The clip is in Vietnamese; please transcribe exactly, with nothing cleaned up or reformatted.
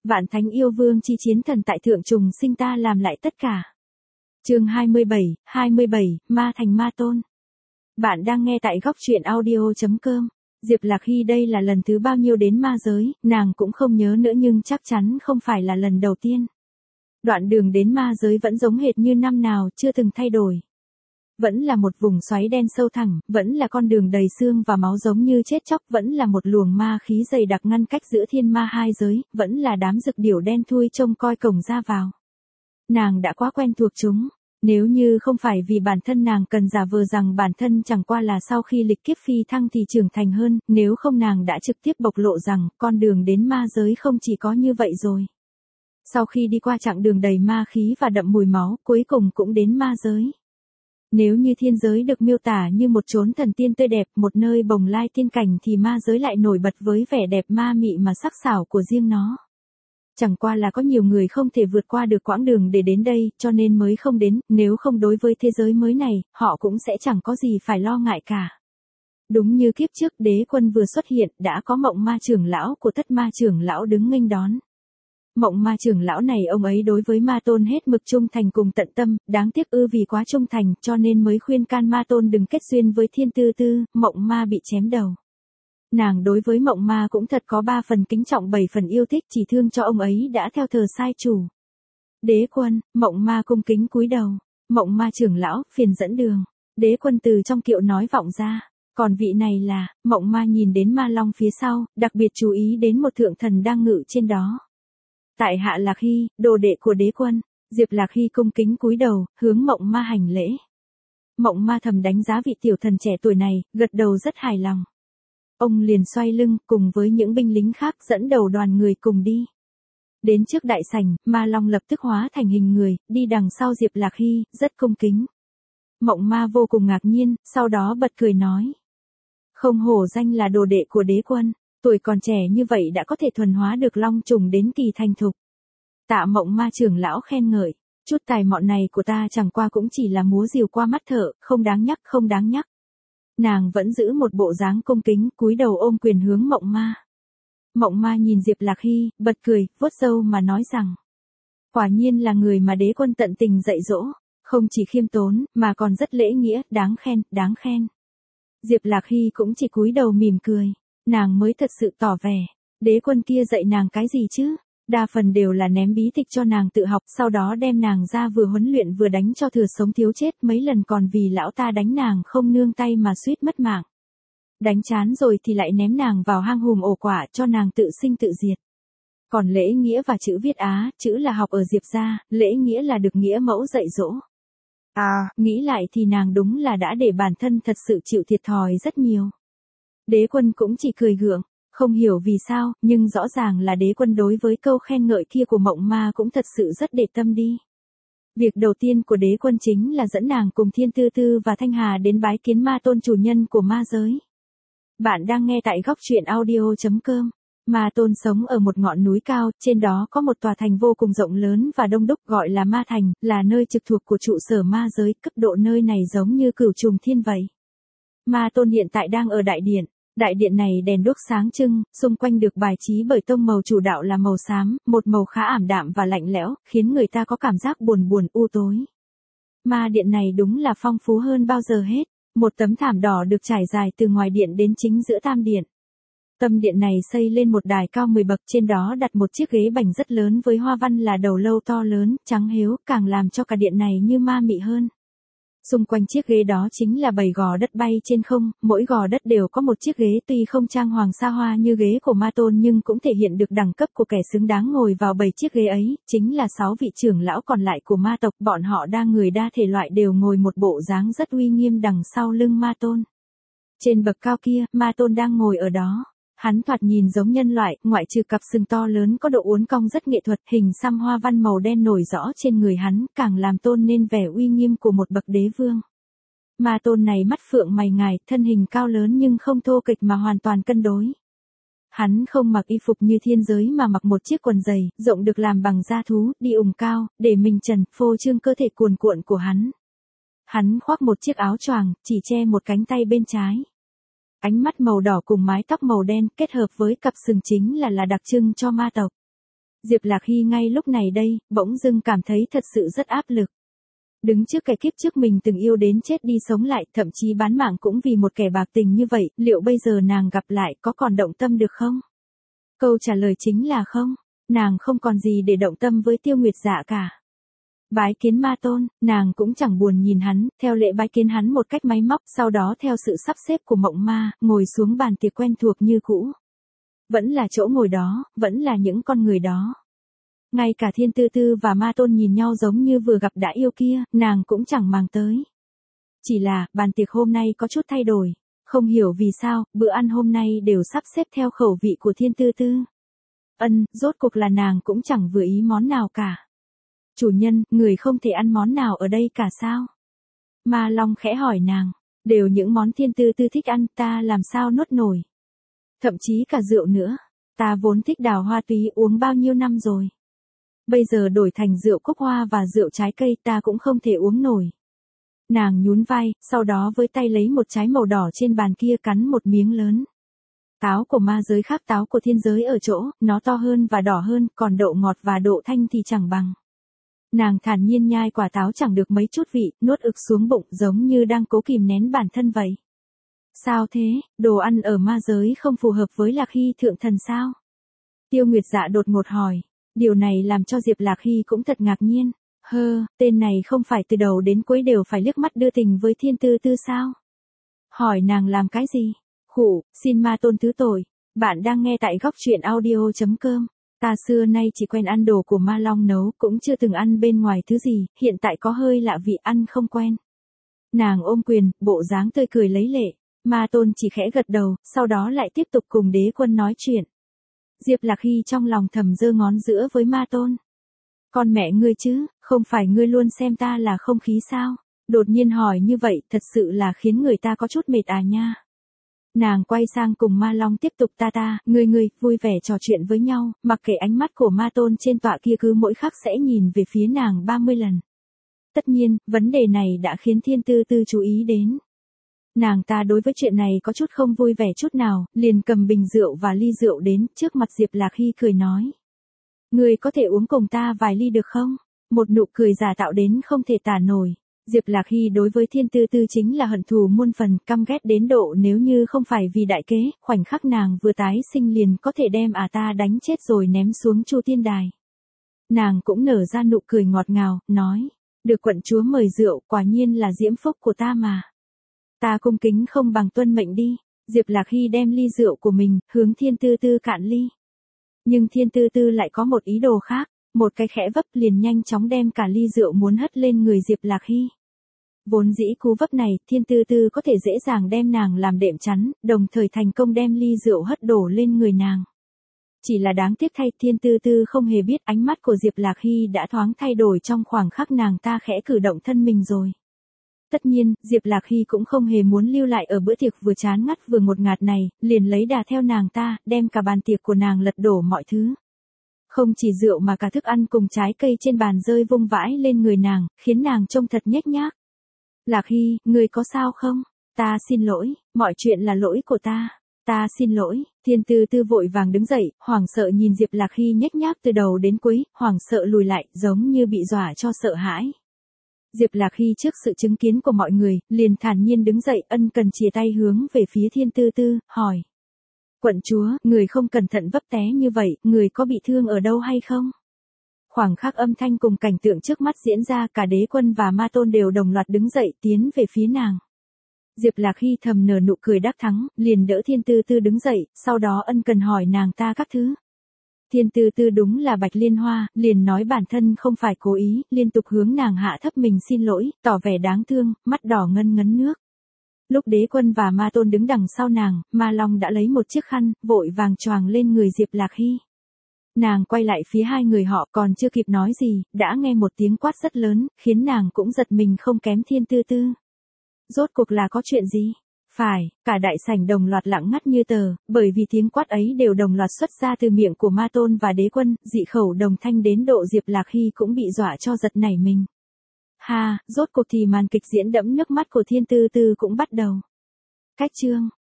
Vạn thánh yêu vương chi chiến thần tại thượng trùng sinh ta làm lại tất cả. Chương hai mươi bảy, hai mươi bảy, ma thành ma tôn. Bạn đang nghe tại góc truyện audio chấm com. Diệp Lạc Hy đây là lần thứ bao nhiêu đến ma giới, nàng cũng không nhớ nữa nhưng chắc chắn không phải là lần đầu tiên. Đoạn đường đến ma giới vẫn giống hệt như năm nào, chưa từng thay đổi. Vẫn là một vùng xoáy đen sâu thẳm, vẫn là con đường đầy xương và máu giống như chết chóc, vẫn là một luồng ma khí dày đặc ngăn cách giữa thiên ma hai giới, vẫn là đám dực điểu đen thui trông coi cổng ra vào. Nàng đã quá quen thuộc chúng. Nếu như không phải vì bản thân nàng cần giả vờ rằng bản thân chẳng qua là sau khi lịch kiếp phi thăng thì trưởng thành hơn, nếu không nàng đã trực tiếp bộc lộ rằng con đường đến ma giới không chỉ có như vậy rồi. Sau khi đi qua chặng đường đầy ma khí và đậm mùi máu, cuối cùng cũng đến ma giới. Nếu như thiên giới được miêu tả như một chốn thần tiên tươi đẹp, một nơi bồng lai tiên cảnh thì ma giới lại nổi bật với vẻ đẹp ma mị mà sắc sảo của riêng nó. Chẳng qua là có nhiều người không thể vượt qua được quãng đường để đến đây, cho nên mới không đến, nếu không đối với thế giới mới này, họ cũng sẽ chẳng có gì phải lo ngại cả. Đúng như kiếp trước đế quân vừa xuất hiện, đã có Mộng Ma trưởng lão của Thất Ma trưởng lão đứng nghênh đón. Mộng Ma trưởng lão này ông ấy đối với ma tôn hết mực trung thành cùng tận tâm, đáng tiếc ư vì quá trung thành, cho nên mới khuyên can ma tôn đừng kết duyên với Thiên Tư Tư, Mộng Ma bị chém đầu. Nàng đối với Mộng Ma cũng thật có ba phần kính trọng bảy phần yêu thích, chỉ thương cho ông ấy đã theo thờ sai chủ. Đế quân, Mộng Ma cung kính cúi đầu. Mộng Ma trưởng lão, phiền dẫn đường. Đế quân từ trong kiệu nói vọng ra. Còn vị này là, Mộng Ma nhìn đến ma long phía sau, đặc biệt chú ý đến một thượng thần đang ngự trên đó. Tại hạ Lạc Hy, đồ đệ của đế quân. Diệp Lạc Hy cung kính cúi đầu, hướng Mộng Ma hành lễ. Mộng Ma thầm đánh giá vị tiểu thần trẻ tuổi này, gật đầu rất hài lòng. Ông liền xoay lưng, cùng với những binh lính khác dẫn đầu đoàn người cùng đi. Đến trước đại sảnh, ma long lập tức hóa thành hình người, đi đằng sau Diệp Lạc Hy, rất cung kính. Mộng Ma vô cùng ngạc nhiên, sau đó bật cười nói. Không hổ danh là đồ đệ của đế quân, tuổi còn trẻ như vậy đã có thể thuần hóa được long trùng đến kỳ thành thục. Tạ Mộng Ma trưởng lão khen ngợi, chút tài mọn này của ta chẳng qua cũng chỉ là múa rìu qua mắt thợ, không đáng nhắc, không đáng nhắc. Nàng vẫn giữ một bộ dáng cung kính, cúi đầu ôm quyền hướng Mộng Ma. Mộng Ma nhìn Diệp Lạc Hy, bật cười, vuốt râu mà nói rằng. Quả nhiên là người mà đế quân tận tình dạy dỗ, không chỉ khiêm tốn, mà còn rất lễ nghĩa, đáng khen, đáng khen. Diệp Lạc Hy cũng chỉ cúi đầu mỉm cười, nàng mới thật sự tỏ vẻ. Đế quân kia dạy nàng cái gì chứ? Đa phần đều là ném bí tịch cho nàng tự học, sau đó đem nàng ra vừa huấn luyện vừa đánh cho thừa sống thiếu chết, mấy lần còn vì lão ta đánh nàng không nương tay mà suýt mất mạng. Đánh chán rồi thì lại ném nàng vào hang hùm ổ quả cho nàng tự sinh tự diệt. Còn lễ nghĩa và chữ viết Á, chữ là học ở Diệp gia, lễ nghĩa là được nghĩa mẫu dạy dỗ. À, nghĩ lại thì nàng đúng là đã để bản thân thật sự chịu thiệt thòi rất nhiều. Đế quân cũng chỉ cười gượng. Không hiểu vì sao, nhưng rõ ràng là đế quân đối với câu khen ngợi kia của Mộng Ma cũng thật sự rất để tâm đi. Việc đầu tiên của đế quân chính là dẫn nàng cùng Thiên Tư Tư và Thanh Hà đến bái kiến ma tôn chủ nhân của ma giới. Bạn đang nghe tại góc truyện audio chấm com. Ma tôn sống ở một ngọn núi cao, trên đó có một tòa thành vô cùng rộng lớn và đông đúc gọi là Ma Thành, là nơi trực thuộc của trụ sở ma giới, cấp độ nơi này giống như cửu trùng thiên vậy. Ma tôn hiện tại đang ở đại điện. Đại điện này đèn đuốc sáng trưng, xung quanh được bài trí bởi tông màu chủ đạo là màu xám, một màu khá ảm đạm và lạnh lẽo, khiến người ta có cảm giác buồn buồn u tối. Ma điện này đúng là phong phú hơn bao giờ hết, một tấm thảm đỏ được trải dài từ ngoài điện đến chính giữa tam điện. Tâm điện này xây lên một đài cao mười bậc, trên đó đặt một chiếc ghế bành rất lớn với hoa văn là đầu lâu to lớn, trắng hếu, càng làm cho cả điện này như ma mị hơn. Xung quanh chiếc ghế đó chính là bảy gò đất bay trên không, mỗi gò đất đều có một chiếc ghế tuy không trang hoàng xa hoa như ghế của ma tôn nhưng cũng thể hiện được đẳng cấp của kẻ xứng đáng ngồi vào bảy chiếc ghế ấy, chính là sáu vị trưởng lão còn lại của ma tộc, bọn họ đa người đa thể loại đều ngồi một bộ dáng rất uy nghiêm đằng sau lưng ma tôn. Trên bậc cao kia, ma tôn đang ngồi ở đó. Hắn thoạt nhìn giống nhân loại, ngoại trừ cặp sừng to lớn có độ uốn cong rất nghệ thuật, hình xăm hoa văn màu đen nổi rõ trên người hắn, càng làm tôn nên vẻ uy nghiêm của một bậc đế vương. Ma tôn này mắt phượng mày ngài, thân hình cao lớn nhưng không thô kệch mà hoàn toàn cân đối. Hắn không mặc y phục như thiên giới mà mặc một chiếc quần dày, rộng được làm bằng da thú, đi ủng cao, để mình trần, phô trương cơ thể cuồn cuộn của hắn. Hắn khoác một chiếc áo choàng, chỉ che một cánh tay bên trái. Ánh mắt màu đỏ cùng mái tóc màu đen kết hợp với cặp sừng chính là là đặc trưng cho ma tộc. Diệp Lạc Hy ngay lúc này đây, bỗng dưng cảm thấy thật sự rất áp lực. Đứng trước cái kiếp trước mình từng yêu đến chết đi sống lại, thậm chí bán mạng cũng vì một kẻ bạc tình như vậy, liệu bây giờ nàng gặp lại có còn động tâm được không? Câu trả lời chính là không, nàng không còn gì để động tâm với Tiêu Nguyệt Dạ cả. Bái kiến ma tôn, nàng cũng chẳng buồn nhìn hắn, theo lệ bái kiến hắn một cách máy móc, sau đó theo sự sắp xếp của mộng ma, ngồi xuống bàn tiệc quen thuộc như cũ. Vẫn là chỗ ngồi đó, vẫn là những con người đó. Ngay cả Thiên Tư Tư và ma tôn nhìn nhau giống như vừa gặp đã yêu kia, nàng cũng chẳng màng tới. Chỉ là, bàn tiệc hôm nay có chút thay đổi. Không hiểu vì sao, bữa ăn hôm nay đều sắp xếp theo khẩu vị của Thiên Tư Tư. Ân, rốt cuộc là nàng cũng chẳng vừa ý món nào cả. Chủ nhân, người không thể ăn món nào ở đây cả sao? Ma Long khẽ hỏi nàng, đều những món Thiên Tư Tư thích ăn, ta làm sao nuốt nổi. Thậm chí cả rượu nữa, ta vốn thích đào hoa túy uống bao nhiêu năm rồi. Bây giờ đổi thành rượu cúc hoa và rượu trái cây ta cũng không thể uống nổi. Nàng nhún vai, sau đó với tay lấy một trái màu đỏ trên bàn kia cắn một miếng lớn. Táo của ma giới khác táo của thiên giới ở chỗ, nó to hơn và đỏ hơn, còn độ ngọt và độ thanh thì chẳng bằng. Nàng thản nhiên nhai quả táo chẳng được mấy chút vị, nuốt ực xuống bụng giống như đang cố kìm nén bản thân vậy. Sao thế, đồ ăn ở ma giới không phù hợp với Lạc Hy thượng thần sao? Tiêu Nguyệt Dạ đột ngột hỏi. Điều này làm cho Diệp Lạc Hy cũng thật ngạc nhiên. Hơ, tên này không phải từ đầu đến cuối đều phải liếc mắt đưa tình với Thiên Tư Tư sao? Hỏi nàng làm cái gì? Khụ, xin ma tôn thứ tội. Bạn đang nghe tại góc truyện audio chấm com. Ta xưa nay chỉ quen ăn đồ của Ma Long nấu, cũng chưa từng ăn bên ngoài thứ gì, hiện tại có hơi lạ vị ăn không quen. Nàng ôm quyền, bộ dáng tươi cười lấy lệ. Ma tôn chỉ khẽ gật đầu, sau đó lại tiếp tục cùng đế quân nói chuyện. Diệp Lạc Hy trong lòng thầm giơ ngón giữa với ma tôn. Con mẹ ngươi chứ, không phải ngươi luôn xem ta là không khí sao? Đột nhiên hỏi như vậy thật sự là khiến người ta có chút mệt à nha. Nàng quay sang cùng ma long tiếp tục ta ta, ngươi ngươi, vui vẻ trò chuyện với nhau, mặc kệ ánh mắt của ma tôn trên tọa kia cứ mỗi khắc sẽ nhìn về phía nàng ba mươi lần. Tất nhiên, vấn đề này đã khiến Thiên Tư Tư chú ý đến. Nàng ta đối với chuyện này có chút không vui vẻ chút nào, liền cầm bình rượu và ly rượu đến, trước mặt Diệp Lạc Hy cười nói. Ngươi có thể uống cùng ta vài ly được không? Một nụ cười giả tạo đến không thể tả nổi. Diệp Lạc Hy đối với Thiên Tư Tư chính là hận thù muôn phần, căm ghét đến độ nếu như không phải vì đại kế, khoảnh khắc nàng vừa tái sinh liền có thể đem à ta đánh chết rồi ném xuống Chu Tiên Đài. Nàng cũng nở ra nụ cười ngọt ngào, nói, được quận chúa mời rượu, quả nhiên là diễm phúc của ta mà. Ta cung kính không bằng tuân mệnh đi. Diệp Lạc Hy đem ly rượu của mình, hướng Thiên Tư Tư cạn ly. Nhưng Thiên Tư Tư lại có một ý đồ khác, một cái khẽ vấp liền nhanh chóng đem cả ly rượu muốn hất lên người Diệp Lạc Hy. Vốn dĩ cú vấp này, Thiên Tư Tư có thể dễ dàng đem nàng làm đệm chắn, đồng thời thành công đem ly rượu hất đổ lên người nàng. Chỉ là đáng tiếc thay, Thiên Tư Tư không hề biết ánh mắt của Diệp Lạc Hy đã thoáng thay đổi trong khoảng khắc nàng ta khẽ cử động thân mình rồi. Tất nhiên, Diệp Lạc Hy cũng không hề muốn lưu lại ở bữa tiệc vừa chán ngắt vừa ngột ngạt này, liền lấy đà theo nàng ta, đem cả bàn tiệc của nàng lật đổ mọi thứ. Không chỉ rượu mà cả thức ăn cùng trái cây trên bàn rơi vung vãi lên người nàng, khiến nàng trông thật nhếch nhác. Lạc Hy, người có sao không? Ta xin lỗi, mọi chuyện là lỗi của ta. Ta xin lỗi. Thiên Tư Tư vội vàng đứng dậy, hoảng sợ nhìn Diệp Lạc Hy nhếch nhác từ đầu đến cuối, hoảng sợ lùi lại, giống như bị dọa cho sợ hãi. Diệp Lạc Hy trước sự chứng kiến của mọi người, liền thản nhiên đứng dậy, ân cần chìa tay hướng về phía Thiên Tư Tư, hỏi. Quận chúa, người không cẩn thận vấp té như vậy, người có bị thương ở đâu hay không? Khoảng khắc âm thanh cùng cảnh tượng trước mắt diễn ra, cả đế quân và ma tôn đều đồng loạt đứng dậy, tiến về phía nàng. Diệp Lạc Hy thầm nở nụ cười đắc thắng, liền đỡ Thiên Tư Tư đứng dậy, sau đó ân cần hỏi nàng ta các thứ. Thiên Tư Tư đúng là bạch liên hoa, liền nói bản thân không phải cố ý, liên tục hướng nàng hạ thấp mình xin lỗi, tỏ vẻ đáng thương, mắt đỏ ngân ngấn nước. Lúc đế quân và ma tôn đứng đằng sau nàng, ma long đã lấy một chiếc khăn, vội vàng choàng lên người Diệp Lạc Hy. Nàng quay lại phía hai người họ, còn chưa kịp nói gì, đã nghe một tiếng quát rất lớn, khiến nàng cũng giật mình không kém Thiên Tư Tư. Rốt cuộc là có chuyện gì? Phải, cả đại sảnh đồng loạt lặng ngắt như tờ, bởi vì tiếng quát ấy đều đồng loạt xuất ra từ miệng của ma tôn và đế quân, dị khẩu đồng thanh đến độ Diệp Lạc Hy cũng bị dọa cho giật nảy mình. Ha, rốt cuộc thì màn kịch diễn đẫm nước mắt của Thiên Tư Tư cũng bắt đầu. Cách chương